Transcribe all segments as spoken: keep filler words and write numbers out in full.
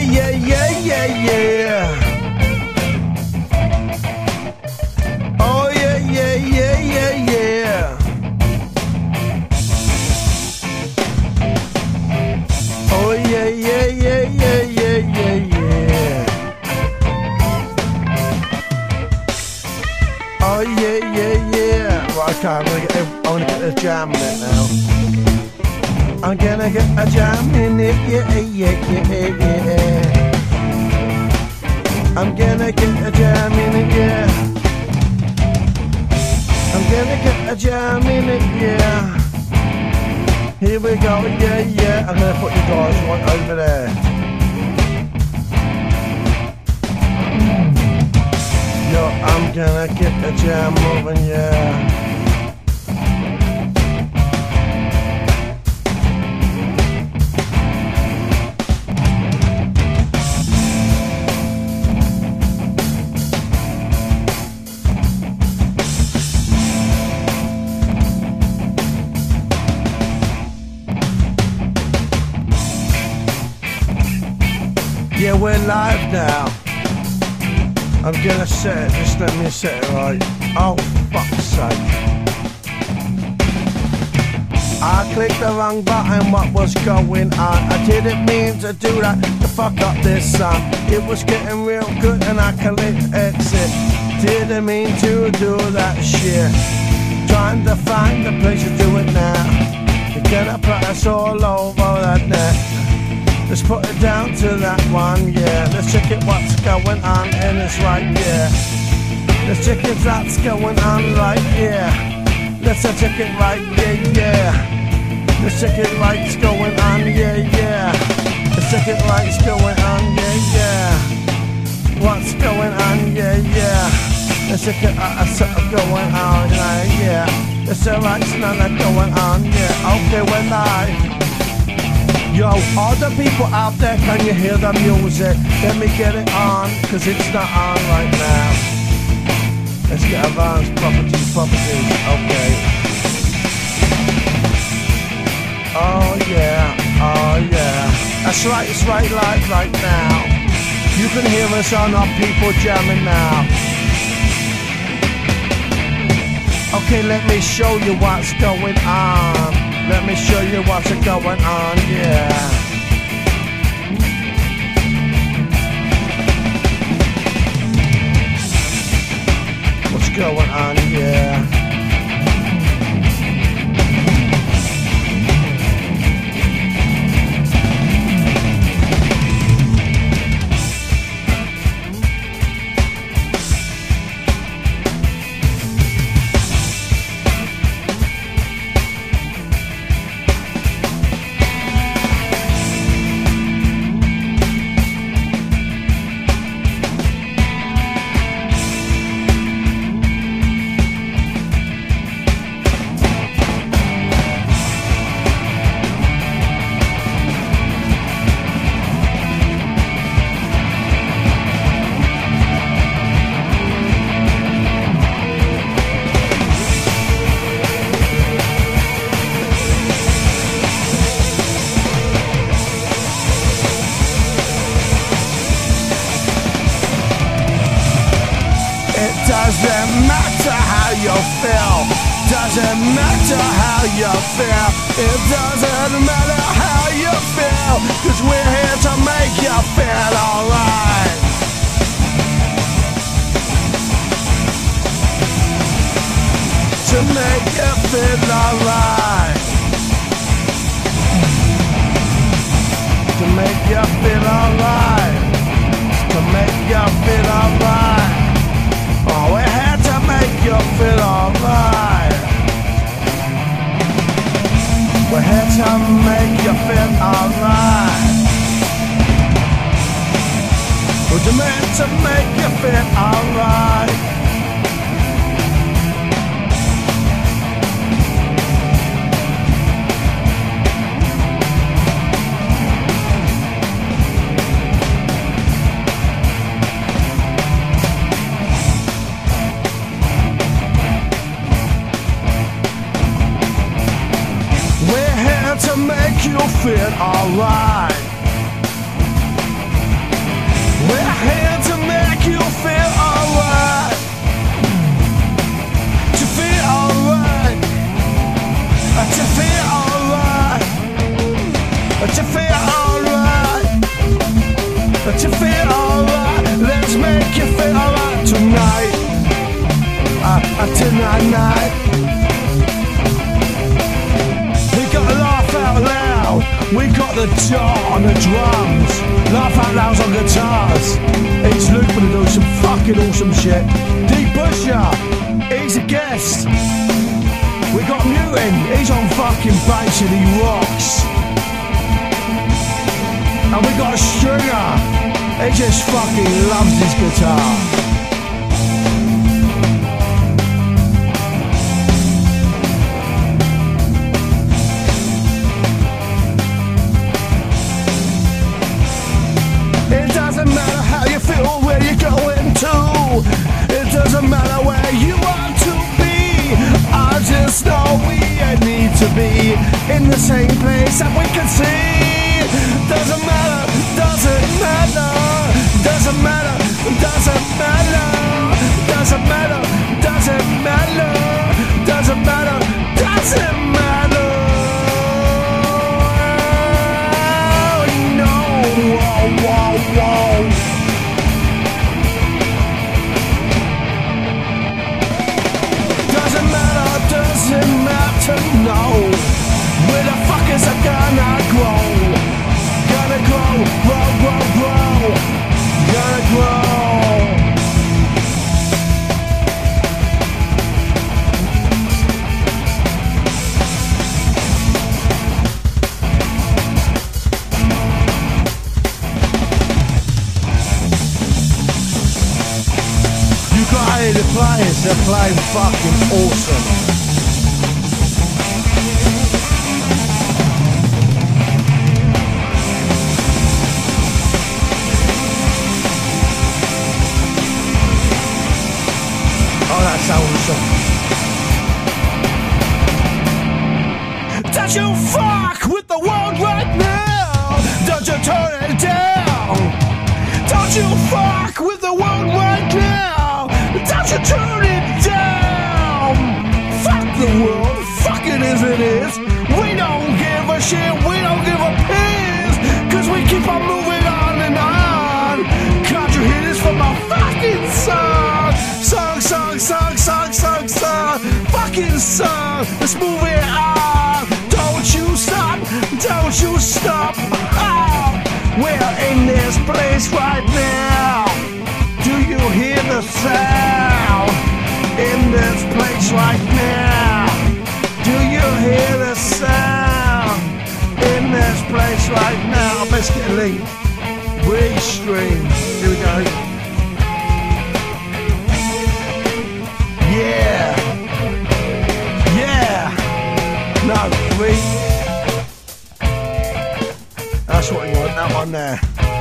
yeah, yeah, yeah, yeah. Oh yeah, yeah, yeah, yeah, yeah. Oh yeah, yeah, yeah, yeah, yeah, yeah, yeah. Oh yeah, yeah, yeah. Right, okay, I'm gonna get, I'm gonna get the jam in it now. I'm gonna get a jam in it, yeah, yeah, yeah, yeah. I'm gonna get a jam in it, yeah. I'm gonna get a jam in it, yeah. Here we go, yeah, yeah. I'm gonna put you guys right over there. Yo, I'm gonna get a jam moving, yeah. Yeah, we're live now. I'm gonna set it, just let me set it right. Oh, fuck's sake. I clicked the wrong button, what was going on? I didn't mean to do that, to fuck up this song. It was getting real good and I clicked exit. Didn't mean to do that shit. Trying to find a place to do it now. You're gonna put us all over that net. Let's put it down to that one, yeah. Let's check it what's going on and it's right, yeah. Let's check it that's going on right, yeah. Let's check it right, yeah, yeah. Let's check it right's going on, yeah, yeah. Let's check it right's going on, yeah, yeah. What's going on, yeah, yeah. Let's check it out, something going on, yeah, yeah. Let's check right's none going on, yeah. Okay, we're live. Yo, all the people out there, can you hear the music? Let me get it on, cause it's not on right now. Let's get advanced properties, properties, okay. Oh yeah, oh yeah. That's right, it's right live right now. You can hear us on our people jamming now. Okay, let me show you what's going on. Let me show you what's going on, yeah. What's going on, yeah. Doesn't matter how you feel. Doesn't matter how you feel. It doesn't matter how you feel. Cause we're here to make you feel alright. To make you feel alright. To make you feel alright. To make you feel alright. Oh, we're here to make you feel alright. We're here to make you feel alright. We're meant to make you feel alright. To make you feel alright. tonight. We got to laugh out loud. We got the dart on the drums. Laugh out loud on guitars. He's looping and doing some fucking awesome shit. D Pusher, he's a guest. We got Newton, he's on fucking bass and he rocks. And we got a Stringer, he just fucking loves his guitar. It doesn't matter how you feel or where you're going to. It doesn't matter where you want to be. I just know we need to be in the same place that we can see. Doesn't matter, doesn't matter, doesn't matter, doesn't matter, doesn't matter, doesn't matter, doesn't matter, doesn't matter. No, whoa, whoa, whoa. Doesn't matter, doesn't matter, no. Where the fuck is it gonna grow? Gonna grow, grow, grow, grow. Gonna grow. You gotta hear the players, they're playing fucking awesome. Don't you fuck with the world right now? Don't you turn it down? Don't you fuck with the world right now? Don't you turn it down? Fuck the world, fuck it as it is. We don't give a shit, we don't give a piss, cause we keep on moving on and on. Can't you hear this from my fucking song? Song, song, song, song, song, song, fucking song. Let's move it on. Don't you stop, don't you stop. Oh, we're in this place right now. Do you hear the sound? In this place right now. Do you hear the sound? In this place right now. Let's get a link. Restream. Here we go. Yeah. Yeah. No, we. That's what you want, that one there.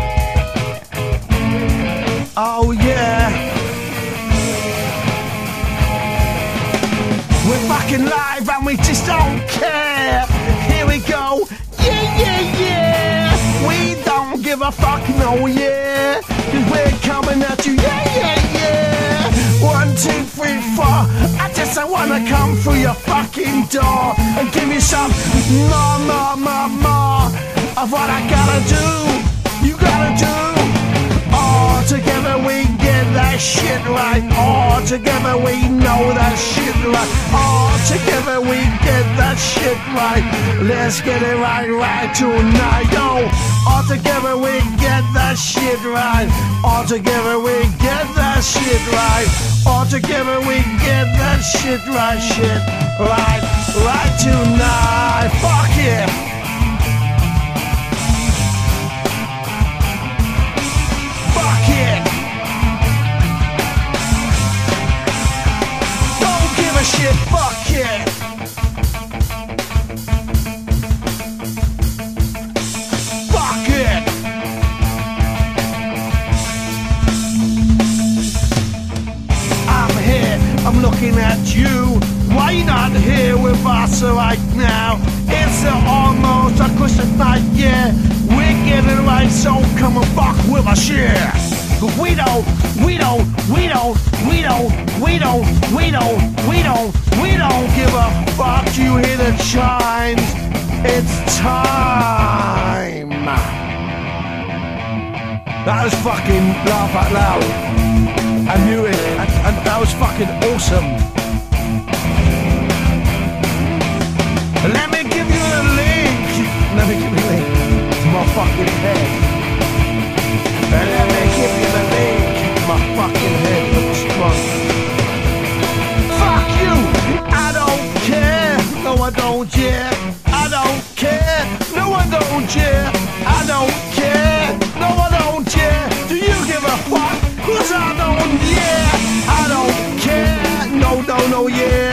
Oh yeah. We're fucking live and we just don't care. Here we go. Yeah, yeah, yeah. We don't give a fuck, no, yeah. Cause we're coming at you, yeah, yeah, yeah. One, two, three, four. I just I wanna come through your fucking door and give you some more, more, more, more of what I gotta do. You gotta do. All together we get that shit right. All together we know that shit right. All together we get that shit right. Let's get it right, right tonight, yo. All together we get that shit right. All together we get that shit right. All together we get that shit right, shit right, right tonight. Fuck it. Fuck it. Don't give a shit, fuck it. Fuck it. I'm here, I'm looking at you. Why you not here with us right now? It's almost a Christmas night, yeah. We're getting right, so come and fuck with us, yeah. But we don't, we don't, we don't, we don't, we don't, we don't, we don't, we don't give a fuck. You hear the chimes? It's time. That was fucking laugh out loud. I knew it, and, and that was fucking awesome. Let me give you a link. Let me give you a link to my fucking head. And let me give you the link to my fucking head. Looks strong. Fuck you. I don't care. No, I don't care. I don't care. No, I don't care. I don't care. No, I don't care. Do you give a fuck? Cause I don't, yeah. I don't care. No, no, no, yeah.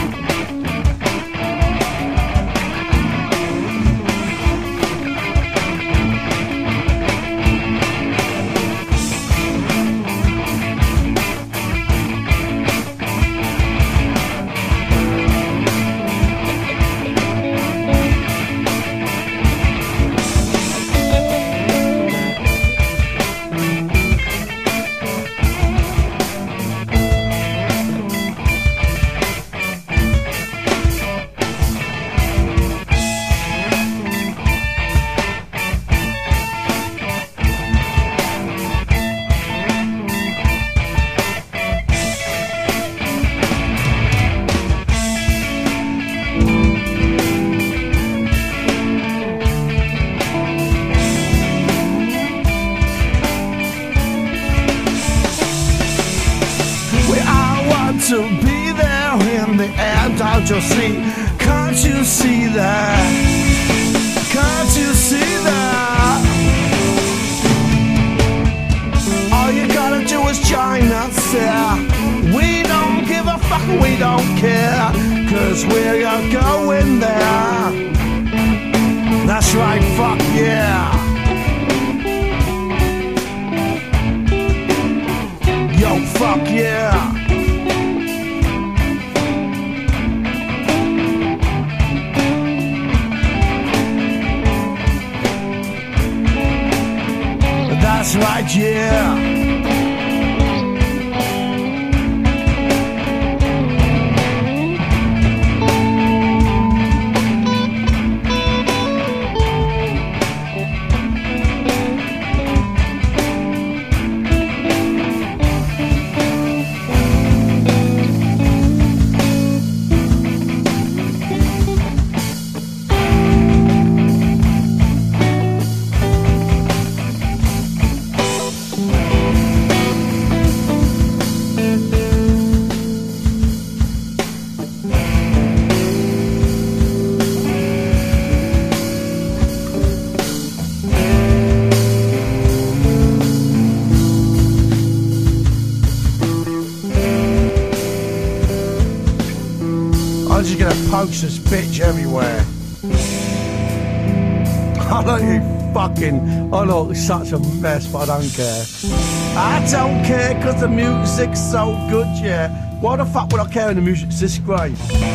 To be there in the end, don't you see? Can't you see that? Can't you see that? All you gotta do is join us there. We don't give a fuck, we don't care, cause we're going there. That's right, fuck yeah. Yo, fuck yeah. That's right, yeah. I'm just gonna post this bitch everywhere. I know you fucking, I know it's such a mess, but I don't care. I don't care cause the music's so good, yeah. Why the fuck would I care when the music's this great?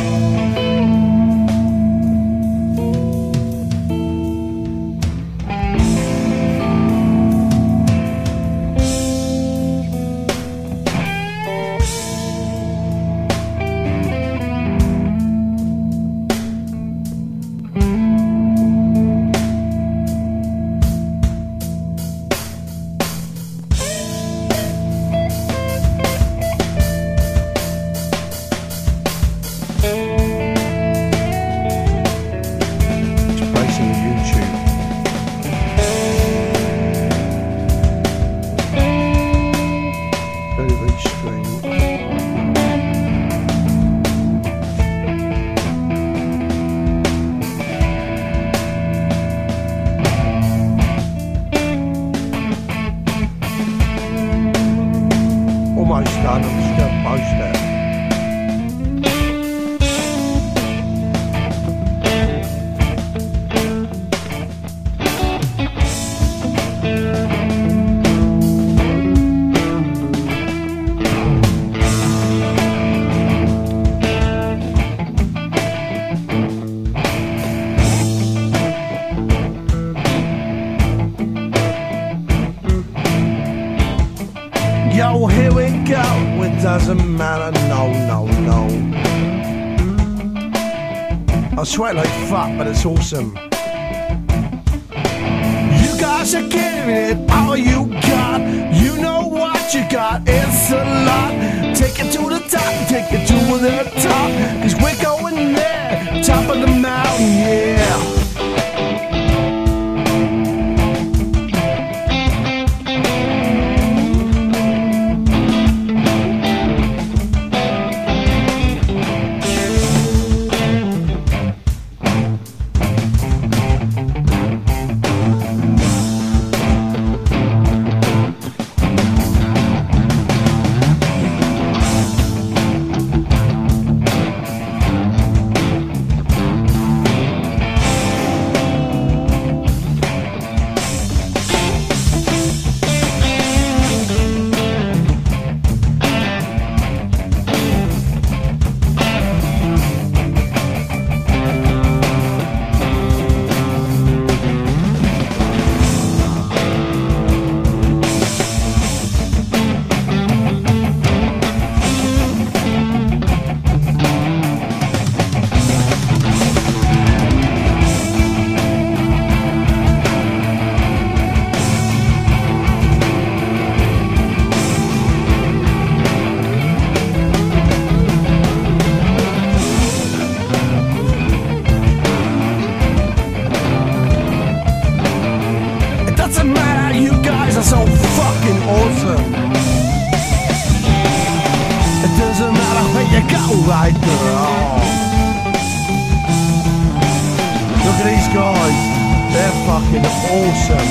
Almost done, I'm just gonna post it. Yo, here we go, it doesn't matter, no, no, no. I sweat like fuck, but it's awesome. You guys are giving it all you got. You know what you got, it's a lot. Take it to the top, take it to the top, cause we're going there, top of the mountain. right now. Look at these guys, they're fucking awesome.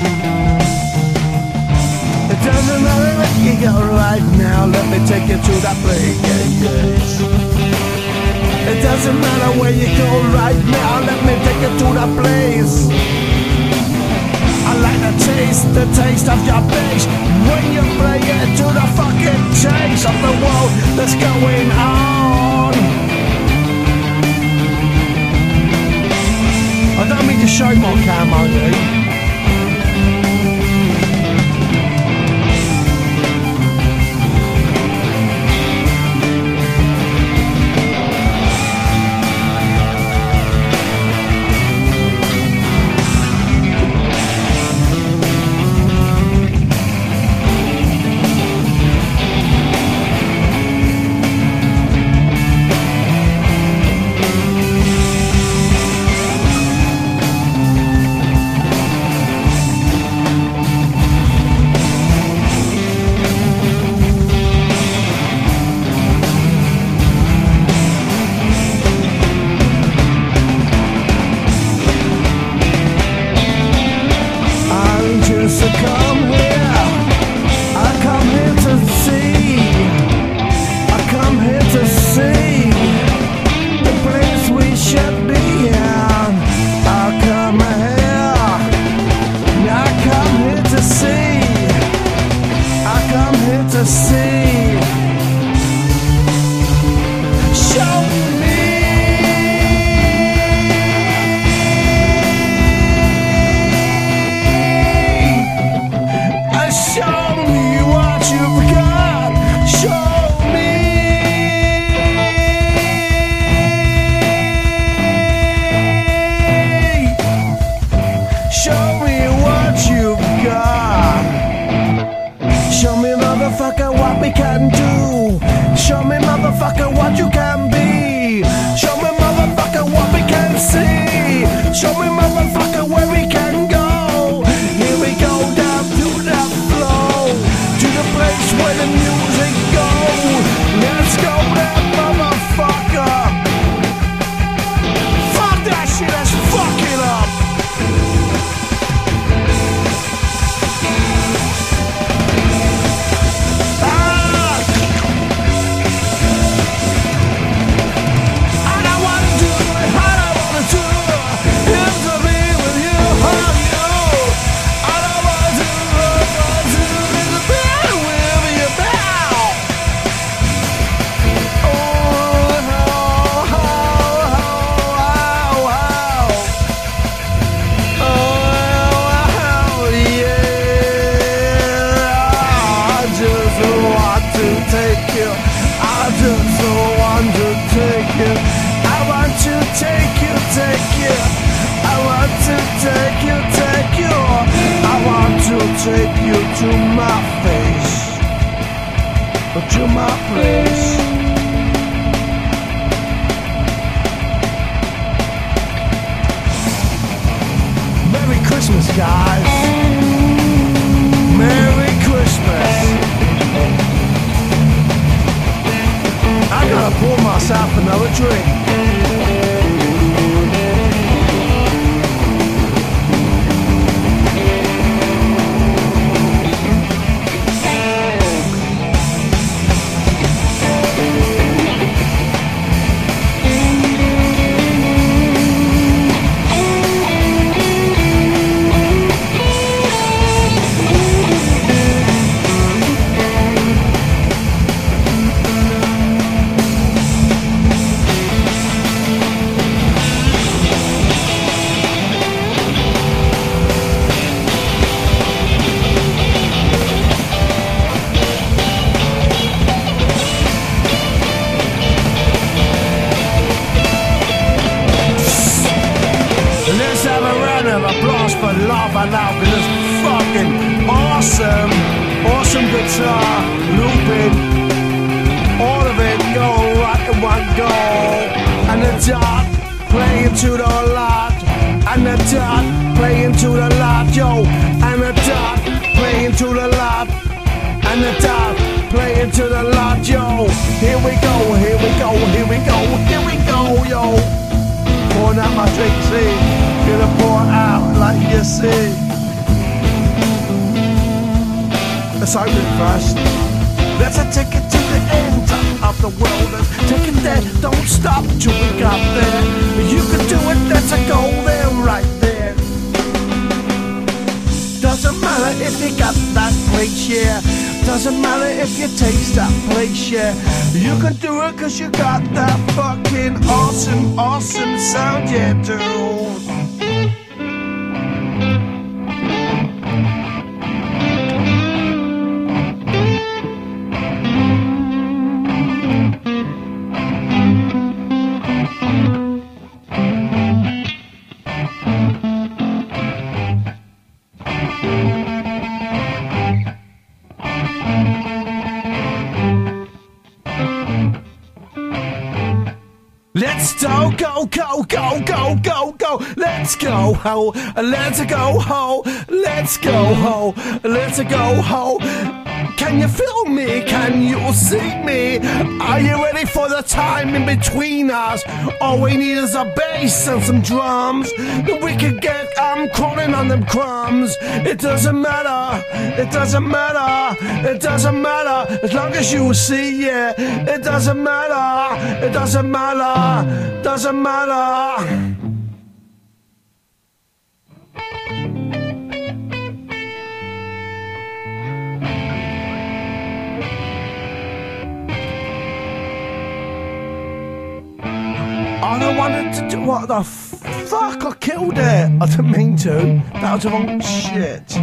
It doesn't matter what you go right now, let me take you to that place. Yeah, yes. It doesn't matter where you go right now, let me take you to that place. I like the taste, the taste of your bass when you play it to the fucking chase of the world that's going on. I don't mean to show my camo, dude. So come here, I come here to see, I come here to see the place we should be in. I come here, I come here to see, I come here to see. Show me. Show me what you've got. Show me. Show me what you've got. Show me, motherfucker, what we can do. Show me, motherfucker, what you can be. Show me, motherfucker, what we can see. Show me, motherfucker, where we can go. Here we go down to that flow, to the place where the music goes. Let's go there, motherfucker. Fuck that shit, let's fuck it up. Ah. I don't wanna do it, I don't wanna do it. It's to be with you, hug you. I don't wanna do it, I wanna do it to be with you now. Oh, oh, oh, oh, oh, oh, oh, yeah. I just want to take you. I just want to take you. I want to take you, take you. I want to take you, take you. I want to take you to my face, to my place. Merry Christmas, guys. Merry Christmas. I gotta pour myself another drink. For lava now, cause it's fucking awesome. Awesome guitar, looping, all of it go right in one go. And the dot playing to the lot, and the dot playing to the lot, yo. And the dot playing to the lot, and the dot playing to the lot, yo. Here we go, here we go, here we go, here we go, yo. Pouring out my drink, see. Gonna pour it out like you see. Let's open it first. Let's take it to the end of the world and take it there. Don't stop till we got there. You can do it, that's a goal there, right there. Doesn't matter if you got that place, yeah. Doesn't matter if you taste that place, yeah. You can do it cause you got that fucking awesome, awesome sound, yeah, dude. Let's go, go, go, go, go, go, go. Let's go, ho. Let's go, ho. Let's go, ho. Let's go, ho. Can you feel me? Can you see me? Are you ready for the time in between us? All we need is a bass and some drums. We can get, I'm crawling on them crumbs. It doesn't matter, it doesn't matter, it doesn't matter. As long as you see, yeah. It doesn't matter, it doesn't matter, doesn't matter. I don't want to do. What the fuck? I killed it. I didn't mean to. That was the wrong shit.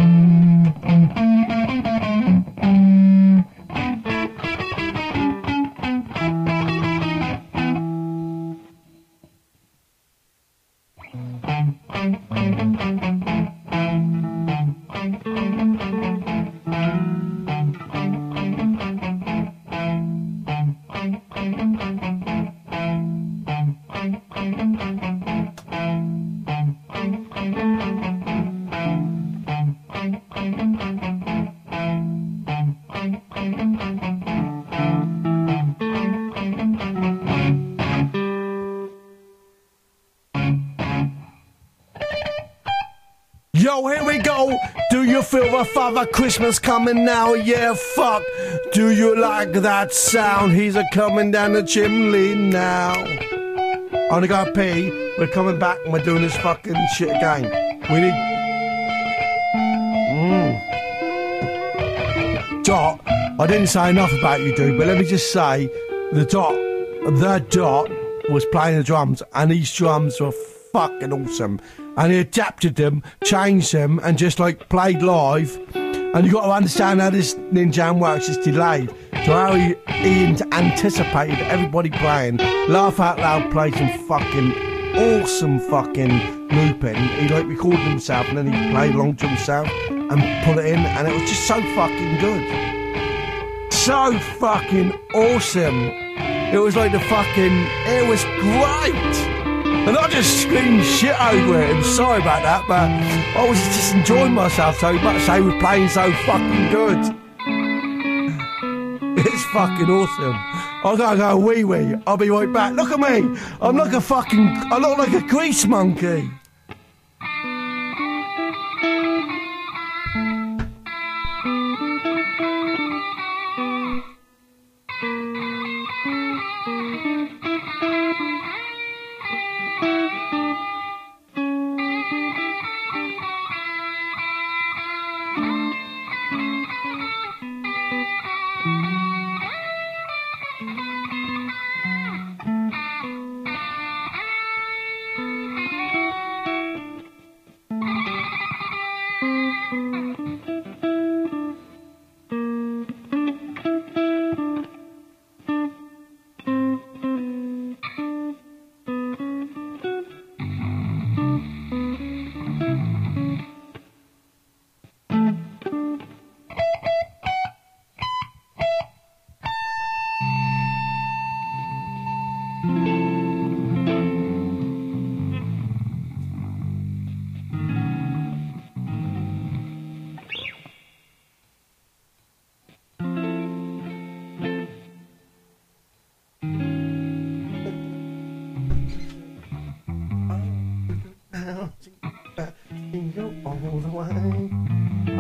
Yo, here we go. Do you feel the Father Christmas coming now? Yeah, fuck. Do you like that sound? He's a coming down the chimney now. I'm gonna go pee. We're coming back and we're doing this fucking shit again. We need... Mm. Dot, I didn't say enough about you, dude, but let me just say, the Dot, the Dot was playing the drums, and these drums were fucking awesome. And he adapted them, changed them, and just like played live. And you got to understand how this Ninja Jam works. It's delayed. So how he, he anticipated everybody playing. Laugh Out Loud played some fucking awesome fucking looping. He like recorded himself and then he played along to himself and put it in, and it was just so fucking good. So fucking awesome. It was like the fucking, it was great. And I just screamed shit over it, and sorry about that, but I was just enjoying myself so much. They were playing so fucking good. It's fucking awesome. I gotta go wee wee. I'll be right back. Look at me. I'm like a fucking, I look like a grease monkey.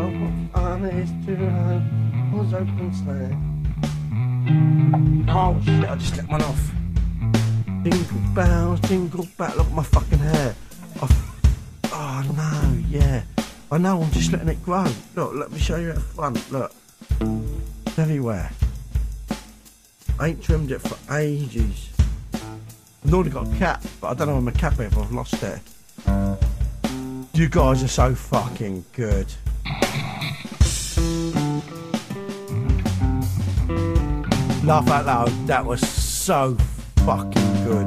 Oh, what fun it is to run was open sleigh. Oh shit, I just let one off. Jingle bells, jingle bells. Look at my fucking hair. I've, oh no, yeah. I know, I'm just letting it grow. Look, let me show you at the front. Look. It's everywhere. I ain't trimmed it for ages. I've normally got a cap, but I don't know where my cap is. I've lost it. You guys are so fucking good. Laugh out loud, that was so fucking good.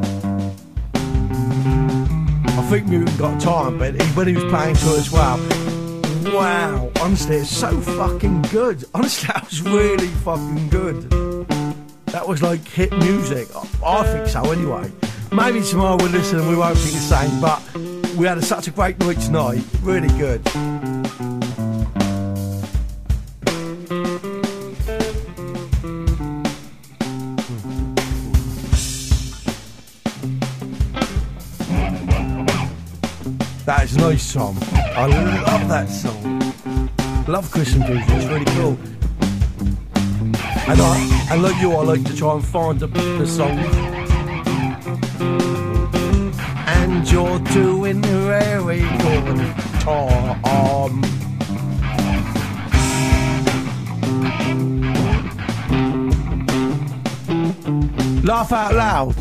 I think Mutant got time, but he, when he was playing to it as well, wow, honestly, it's so fucking good. Honestly, that was really fucking good. That was like hit music. I, I think so anyway. Maybe tomorrow we'll listen and we won't think the same, but we had a, such a great night tonight. Really good. That is a nice song. I love that song. Love Christmas music, it's really cool. And I, and like you, I like to try and find the, the song. And you're doing very good, Tom. Laugh out loud.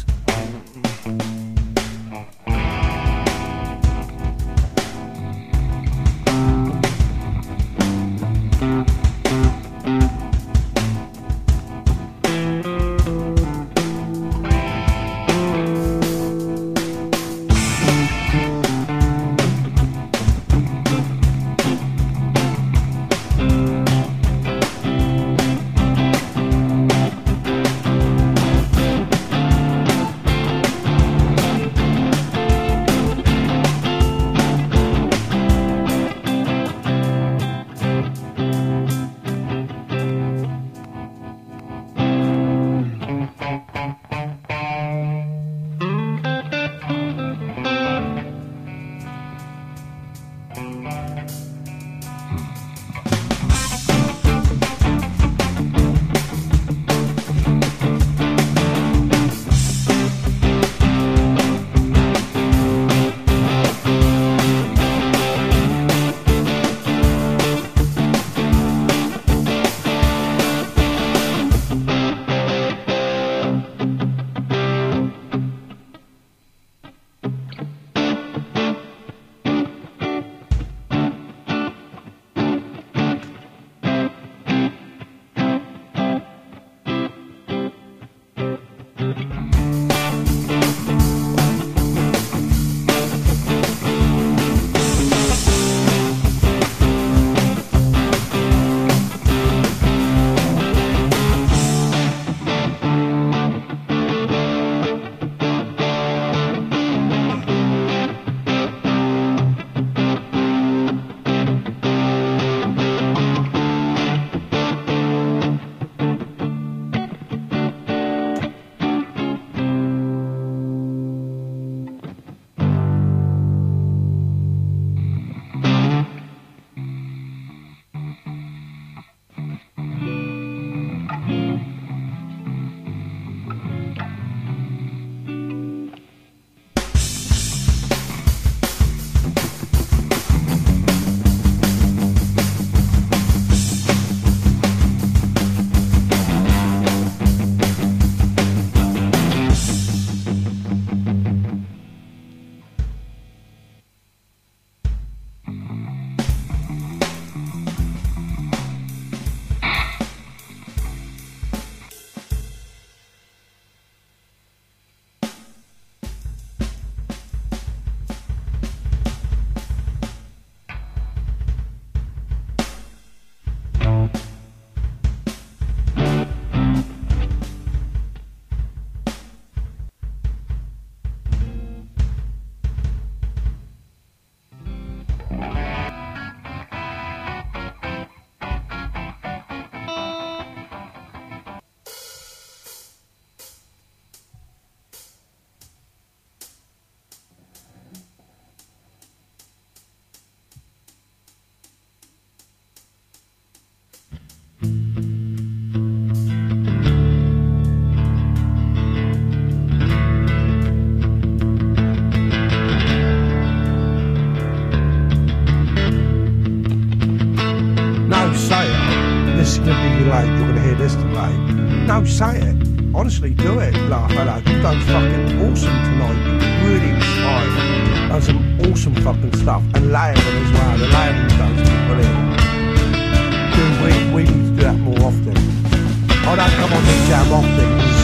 this is gonna be like, you're gonna hear this today. No, say it. Honestly, do it. Like, hello, you've done fucking awesome tonight. You really inspired. Done some awesome fucking stuff. And layering as well. The layering you've done is brilliant. Dude, we, we need to do that more often. I don't come on the jam often, because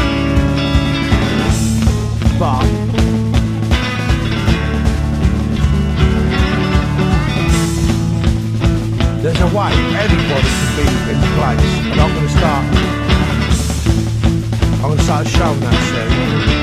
it's like, but there's a way everybody can be in place, and I'm going to start. I'm going to start showing that soon.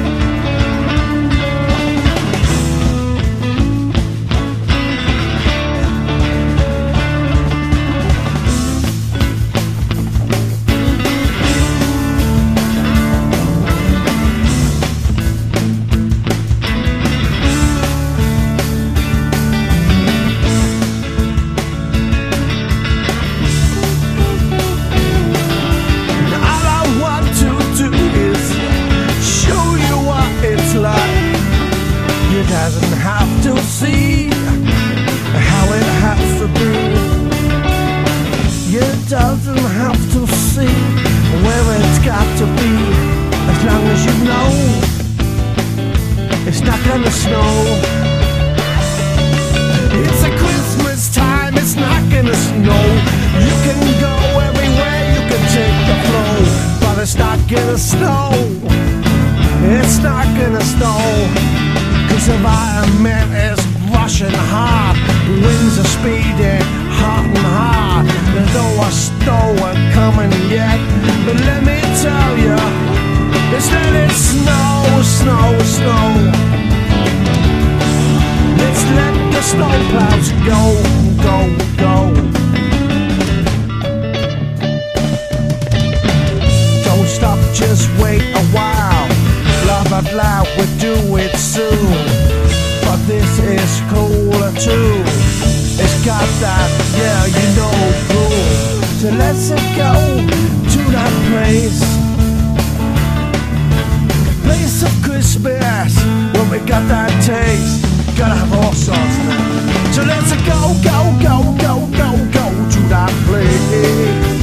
Doesn't have to see how it has to be. You doesn't have to see where it's got to be. As long as you know it's not gonna snow. It's a Christmas time, it's not gonna snow. You can go everywhere, you can take the flow, but it's not gonna snow. It's not gonna snow. Cause the environment is rushing hard, winds are speeding hot and hard. There's no a snow coming yet, but let me tell you, it's let it snow, snow, snow. Let's let the snow clouds go, go, go. Don't stop, just wait a while. Laugh out loud, we'll do it soon. But this is cooler too. It's got that, yeah, you know, cool. So let's go to that place, place of Christmas, where we got that taste. Gotta have all sorts now. So let's go, go, go, go, go, go to that place.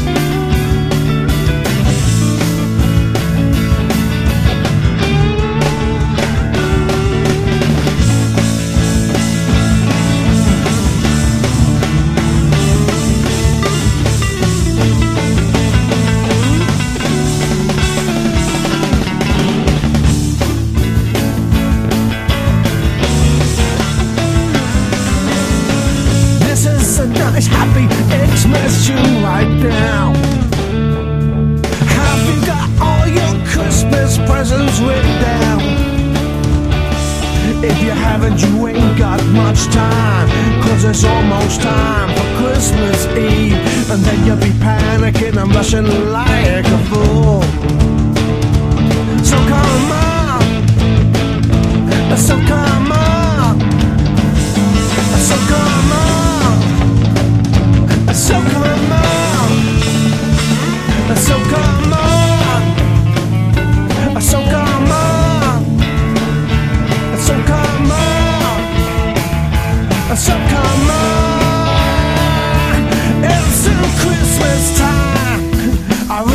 Nice happy Xmas tune right now. Have you got all your Christmas presents written down? If you haven't, you ain't got much time, cause it's almost time for Christmas Eve, and then you'll be panicking and rushing like a fool. So come on, so come on, so come on. So come on, so come on, so come on, so come on, so come on. It's Christmas time. I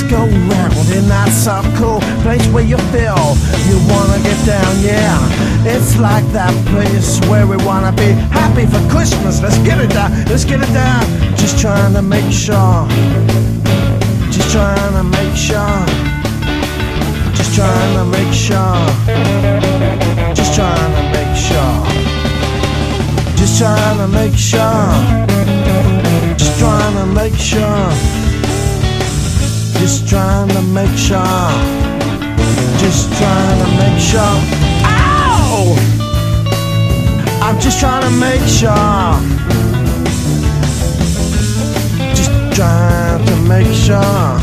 go round in that circle, place where you feel you wanna get down, yeah. It's like that place where we wanna be happy for Christmas. Let's get it down, let's get it down. Just trying to make sure, just trying to make sure, just trying to make sure, just trying to make sure, just trying to make sure, just trying to make sure, just trying to make sure, just trying to make sure. Ow! I'm just trying to make sure, just trying to make sure,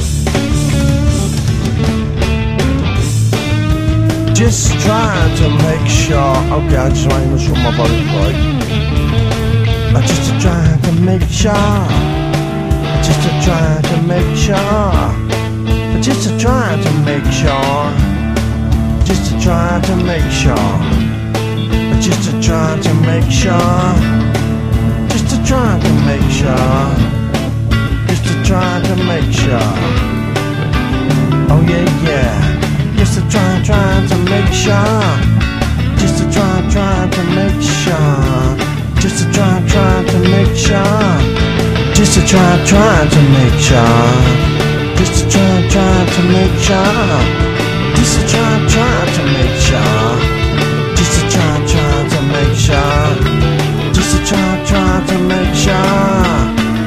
just trying to make sure. Okay, I'm just making sure my body's right. I'm just trying to make sure, just to try to make sure, just to try to make sure, just to try to make sure, just to try to make sure, just to try to make sure, just to try to make sure. Oh yeah, yeah. Just to try, try to make sure, just to try, try to make sure, just to try, try to make sure, just to try, try to make sure, just to try, try to make sure, just to try, try to make sure, just to try, try to make sure, just to try, try to make sure.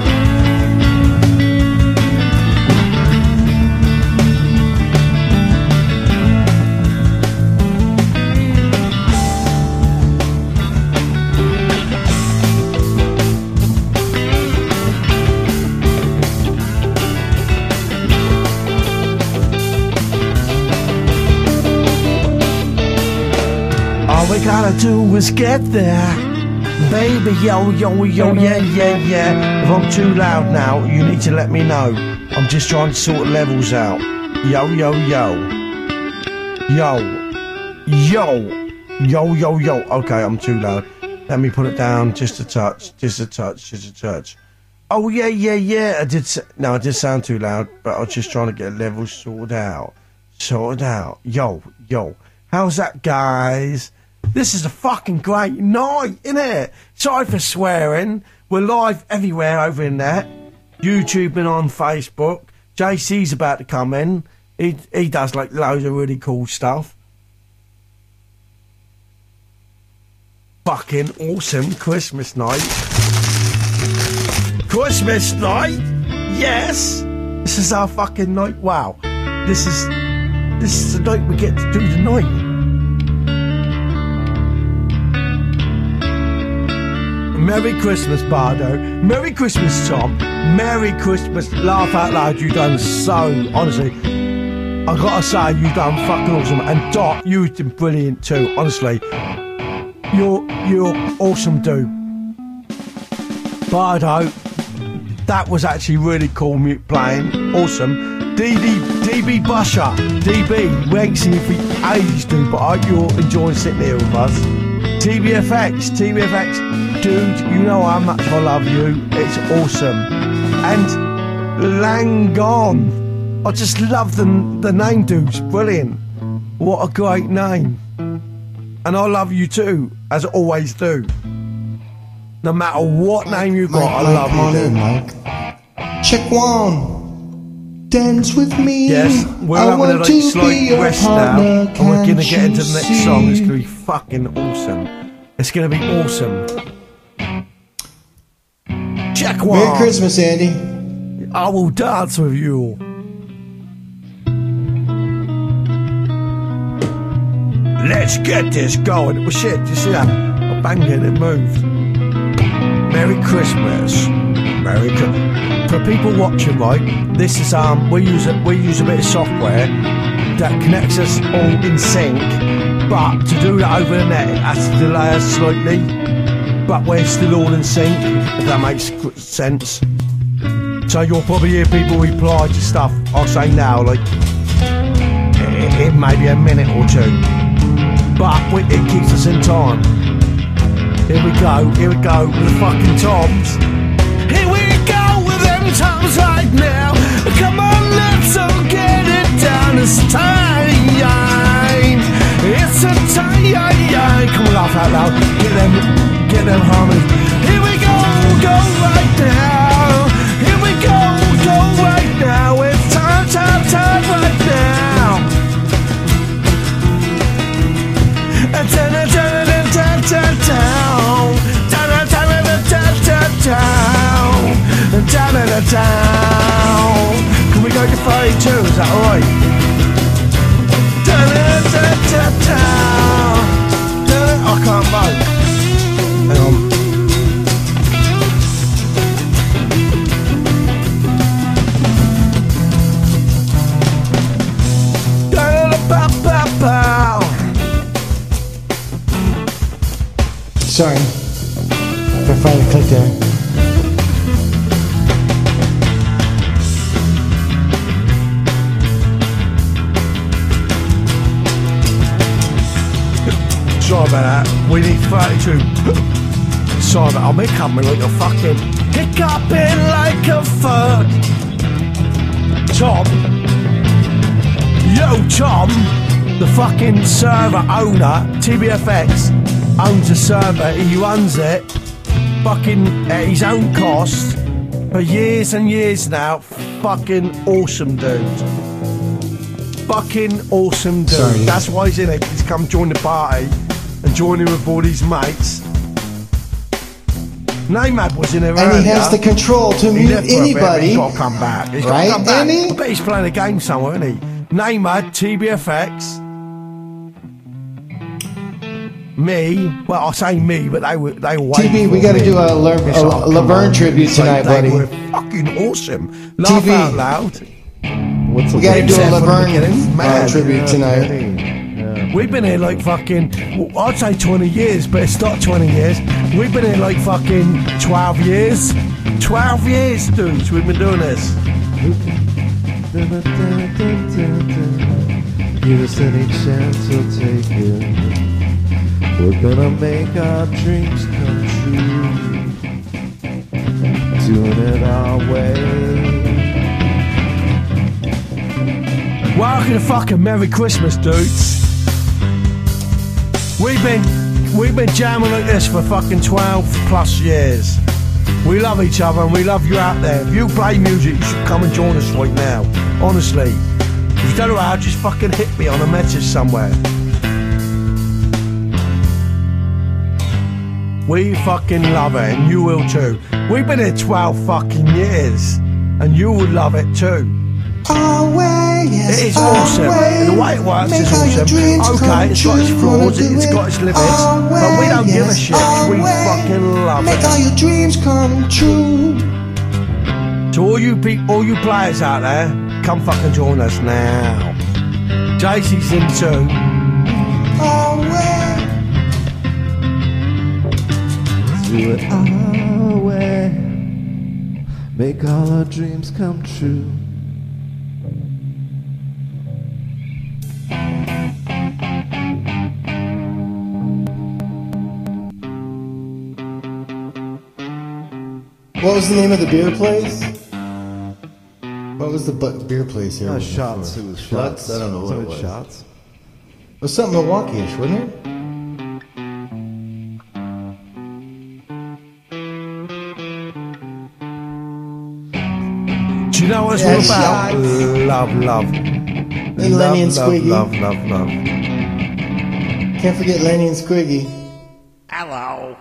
All we gotta do is get there, baby, yo, yo, yo, yeah, yeah, yeah. If I'm too loud now, you need to let me know. I'm just trying to sort levels out. Yo, yo, yo, yo, yo, yo, yo, yo. Okay, I'm too loud. Let me put it down just a touch, just a touch, just a touch. Oh yeah, yeah, yeah. I did. No, I did sound too loud, but I was just trying to get levels sorted out, sorted out. Yo, yo. How's that, guys? This is a fucking great night, innit? Sorry for swearing. We're live everywhere over in there. YouTube and on Facebook. J C's about to come in. He he does like loads of really cool stuff. Fucking awesome Christmas night. Christmas night? Yes! This is our fucking night. Wow. This is this is the night we get to do tonight. Merry Christmas, Bardo. Merry Christmas, Tom. Merry Christmas. Laugh out loud. You done so, honestly. I gotta say, you done fucking awesome. And Dot, you done brilliant too. Honestly, you're you're awesome, dude. Bardo, that was actually really cool. Mute playing, awesome. D B D B Busher, D B. We ain't seen you for ages, dude. But I hope you're enjoying sitting here with us. T B F X, T B F X. Dude, you know how much I love you. It's awesome. And Langon. I just love the, the name, dudes. Brilliant. What a great name. And I love you too, as I always do. No matter what name you got, I love you, dude. Mike. Check one. Dance with me. Yes, we're I having a like, slight rest now. And we're going to get into the next see? song. It's going to be fucking awesome. It's going to be awesome. Check one. Merry Christmas, Andy. I will dance with you. Let's get this going. Well, shit, you see that? I banged it, it moved. Merry Christmas. Merry Christmas. For people watching, right, this is, um, we use, a, we use a bit of software that connects us all in sync, but to do that over the net, it has to delay us slightly. But we're still all in sync, if that makes sense. So you'll probably hear people reply to stuff I'll say now, like in maybe a minute or two. But it keeps us in time. Here we go, here we go with the fucking toms. Here we go with them toms right now. Come on, let's all get out loud. Get them, get them harmonies. Here we go, go right now. Here we go, go right now. It's time, time, time right now. And turn it, turn it, turn it, turn it down. Turn it, turn it, turn it, turn it down. Turn it down. Can we go to thirty-two? Is that alright? Turn it, turn it, turn it down. Turn it. I can't vote. Hang on. Sorry. If I finally clicked there. Sorry about that. We need thirty-two. Sorry about that. I'm coming like a fucking hiccuping like a fuck. Tom. Yo, Tom. The fucking server owner, T B F X, owns a server. He runs it fucking at his own cost for years and years now. Fucking awesome dude. Fucking awesome dude. Sorry. That's why he's in it. He's come join the party and join in with all his mates. Namad was in there And earlier. he has the control to He mute left for a bit, anybody. He's got to come back. He's Right, got to come back. Andy? I bet he's playing a game somewhere, isn't he? Namad, T B F X. Me, well, I say me, but they were they were T B, we got to do a, Le- It's a like, come Laverne on. tribute It's like tonight, they buddy. were fucking awesome. Laugh T B. out loud. What's We got to do a Except for the Laverne beginning, uh, man. tribute tonight. Yeah. We've been here like fucking, well, I'd say twenty years, but it's not twenty years. We've been here like fucking twelve years. twelve years, dudes, we've been doing this. Give us any chance, we'll take it. We're gonna make our dreams come true. Doing it our way. Welcome to fucking Merry Christmas, dudes. We've been we've been jamming like this for fucking twelve plus years. We love each other and we love you out there. If you play music, you should come and join us right now. Honestly. If you don't know how, just fucking hit me on a message somewhere. We fucking love it and you will too. We've been here twelve fucking years and you will love it too. Away, yes, It is awesome. away. The way it works Make is all your awesome. dreams Okay, come it's got its true. flaws, Wanna do it's it got its limits, but we don't give a shit. We away. fucking love Make all it. your dreams come true. To all you people, all you players out there, come fucking join us now. J C's in too. Away. Do it our way. Make all our dreams come true. What was the name of the beer place? What was the bu- beer place here? Uh, shots. It was Shots? shots. I don't know what So it it's was. shots. It was something Milwaukee-ish, wasn't it? Do you know what it's Yeah, all about? shots. Love, love. And love, Lenny and love, Squiggy. love, love, love. Can't forget Lenny and Squiggy. Hello.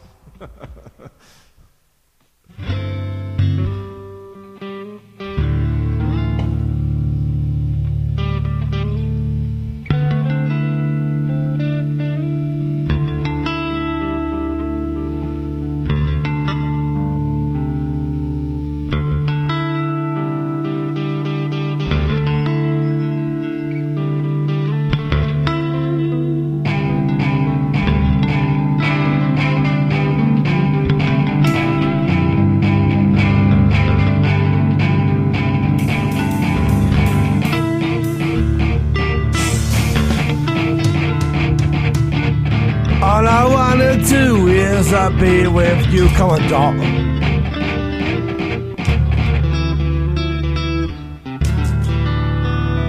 All I wanna do is uh, be with you. Come on, Doc.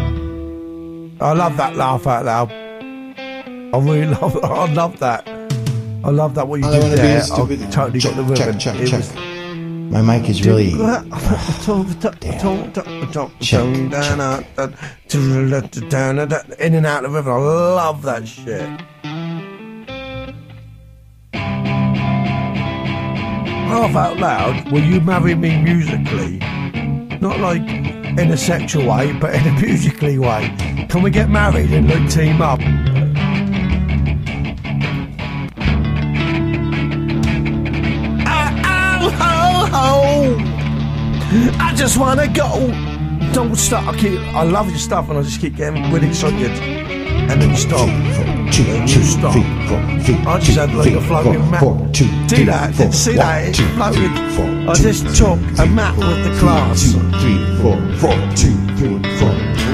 I love that laugh out loud. I really love I love that. I love that what you All I did wanna be there. is stupid. I totally check, got the rhythm. check, check, It check. was- My mic is really. In and out of the river. I love that shit. Laugh out loud. Will you marry me musically? Not like in a sexual way, but in a musically way. Can we get married and like team up? I just wanna go. Don't stop. I keep. I love your stuff, and I just keep getting really excited, and then you stop. Two, And two, you stop. three, four, three, I just had like two, a floating four, map. four, two, See three, that? four, See one, that? It's two, floated. three, four, I two, just two, took a three, map four, with the two, class. two, three, four, four, two, three, four.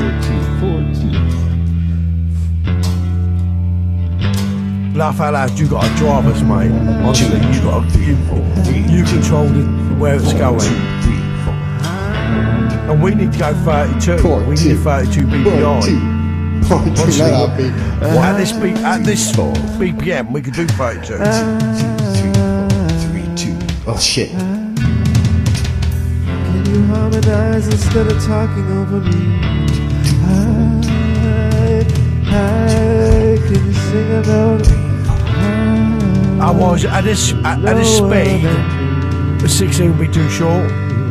Laugh out loud. You got a driver's, mate. Honestly, you got a, you, you control the, where it's going. And we need to go thirty-two. Four, we two, need thirty-two B P I. Four, two, four, two, Honestly, not off beat. well, at this B, at this B P M, we could do thirty-two. Two, three, four, three, two. Oh shit. Can you harmonize instead of talking over me? Hi, hi, can you sing a note? I was at this at, at this speed. The sixteen would be too short.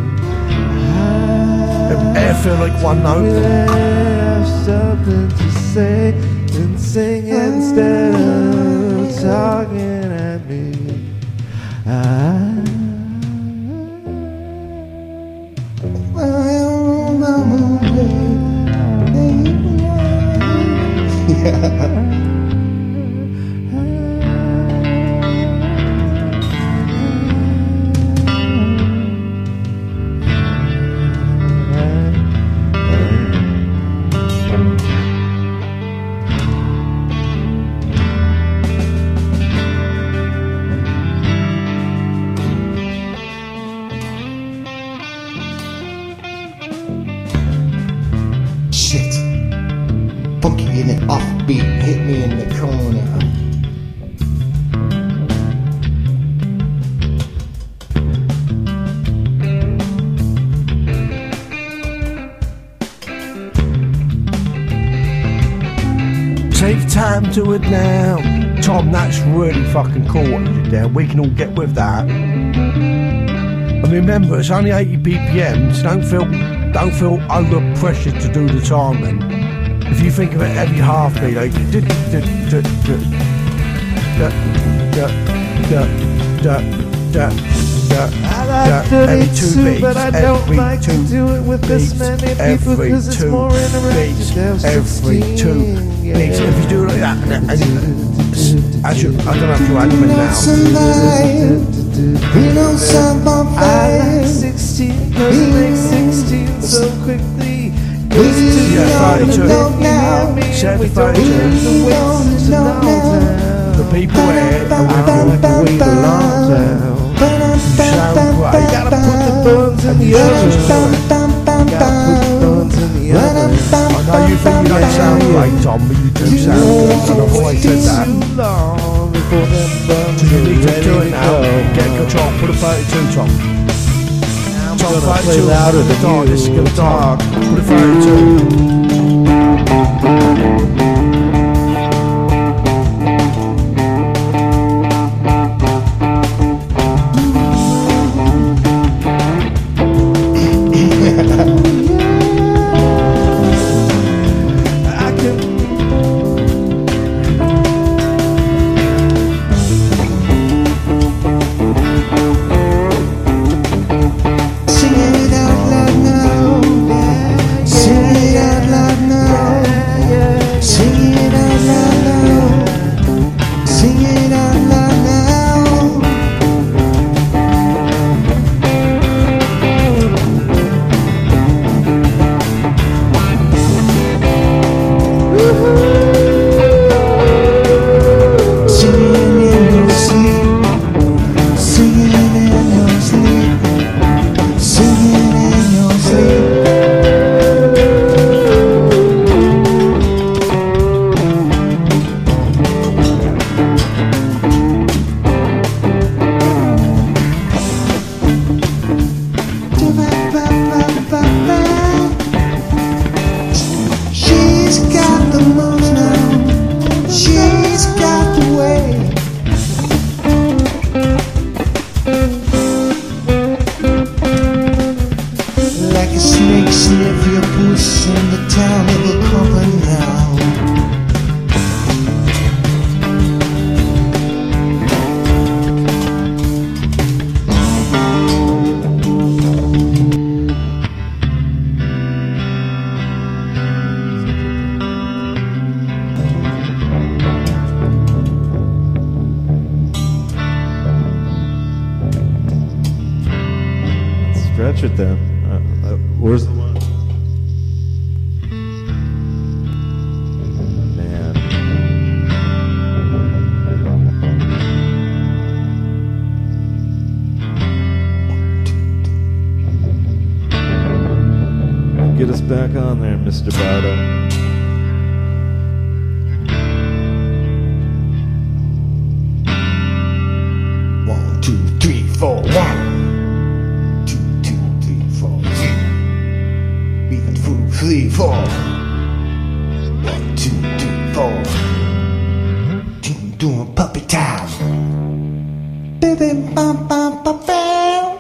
Air feel like one note. Have something to say and sing instead of talking at me. I Shit. Funky in it offbeat. Hit me in the corner. Take time to it now. Tom, that's really fucking cool what you did there. We can all get with that. And remember, it's only eighty B P M, so don't feel don't feel under pressure to do the timing. If you think of it every half beat, like du- du- du- du- du- du- du- du- du- du- I like du- every two thirty-two, beats, but I don't every like to two do it with this beats, many people every because it's two more interactive beats, to have every two sixteen, yeah. beats. If you do it like that, and, and you, as you, I don't know if you're admin now. We know some I like sixteen, cause it makes sixteen so quickly. Goes to Yeah, the thirty-two. now. Set We the don't thirty-two. have to wait to know now. The people here, and I we like the way the long down. sound great. Gotta put the buns in the oven. Gotta put the buns in the oven. I know you think you don't sound great, Tom, but you do sound good, and I've always said that. Too long before them buns So you are need to ready do to it now. go. Get control. Put a thirty-two, Tom. I'm Tom, gonna play thirty-two. louder Put a than dart. you. This is gonna Talk. talk. Put a thirty-two. I can Sing it out loud now. Sing it out loud now. stretch it then. Uh, uh, where's the one? Man. Get us back on there, Mister Bardo. One, two, three, four, one. Two, two, three, four, three. Beat, two, three, four. One, two, three, four. Two, doing puppy time. Baby, bum, bum, bum, bam.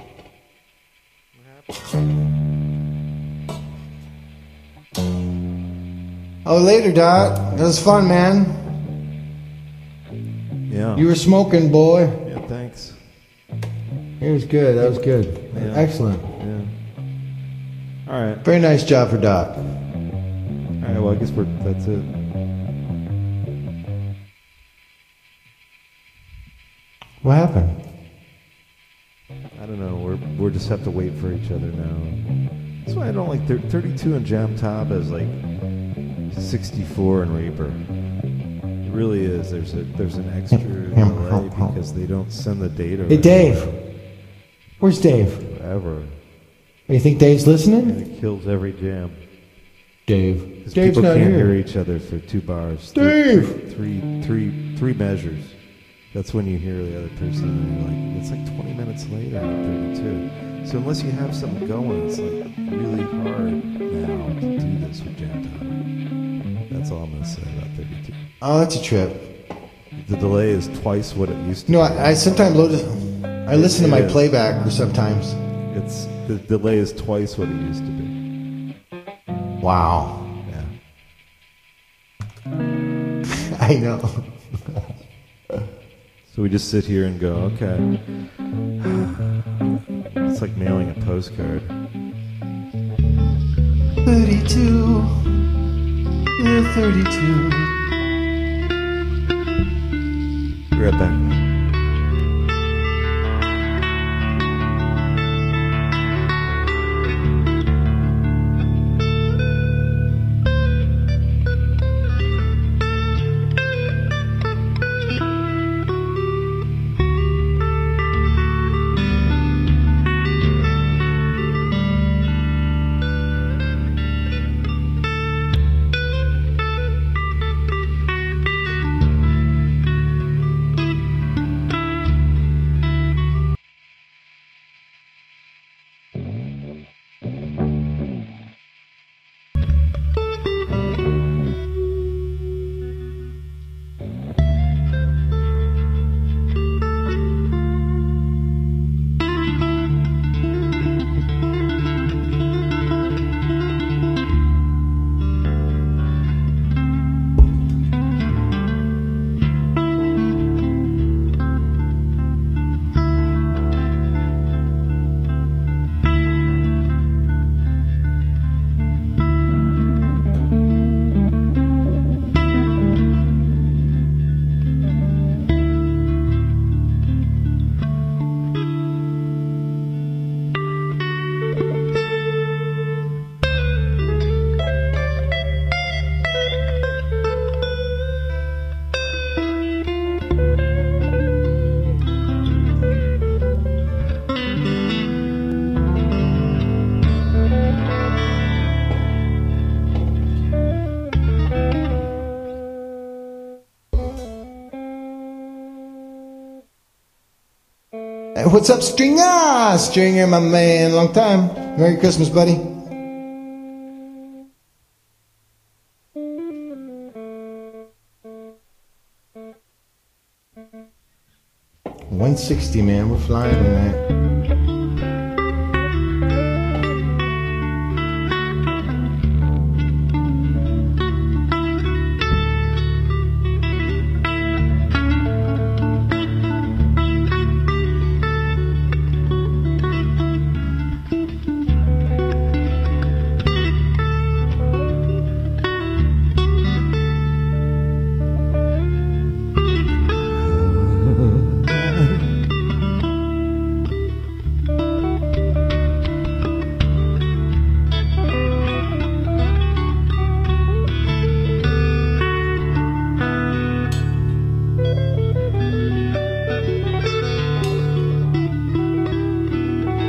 Oh, later, Doc. That was fun, man. Yeah. You were smoking, boy. Yeah, thanks. It was good. That was good. Yeah. Excellent. Yeah. All right. Very nice job for Doc. All right. Well, I guess we're. That's it. What happened? I don't know. We're we're just have to wait for each other now. That's why I don't like thir- thirty-two and Jam Top as like sixty-four and Reaper. It really is. There's a there's an extra delay because they don't send the data. Hey, right Dave. away. Where's Dave? Ever. You think Dave's listening? And it kills every jam. Dave. Because Dave's people not can't here. hear each other for two bars. Dave! Three, three, three, three measures. That's when you hear the other person, and you're like, it's like twenty minutes later at thirty-two. So unless you have something going, it's like really hard now to do this with Jam Time. That's all I'm going to say about thirty-two. Oh, that's a trip. The delay is twice what it used to No, be. I, I sometimes load it. I listen to my It is. playback sometimes. It's the delay is twice what it used to be. Wow. Yeah. I know. So we just sit here and go, okay. It's like mailing a postcard. thirty-two. Yeah, thirty-two. Be right back. Hey, what's up, Stringer? Stringer, my man. Long time. Merry Christmas, buddy. one sixty, man. We're flying tonight.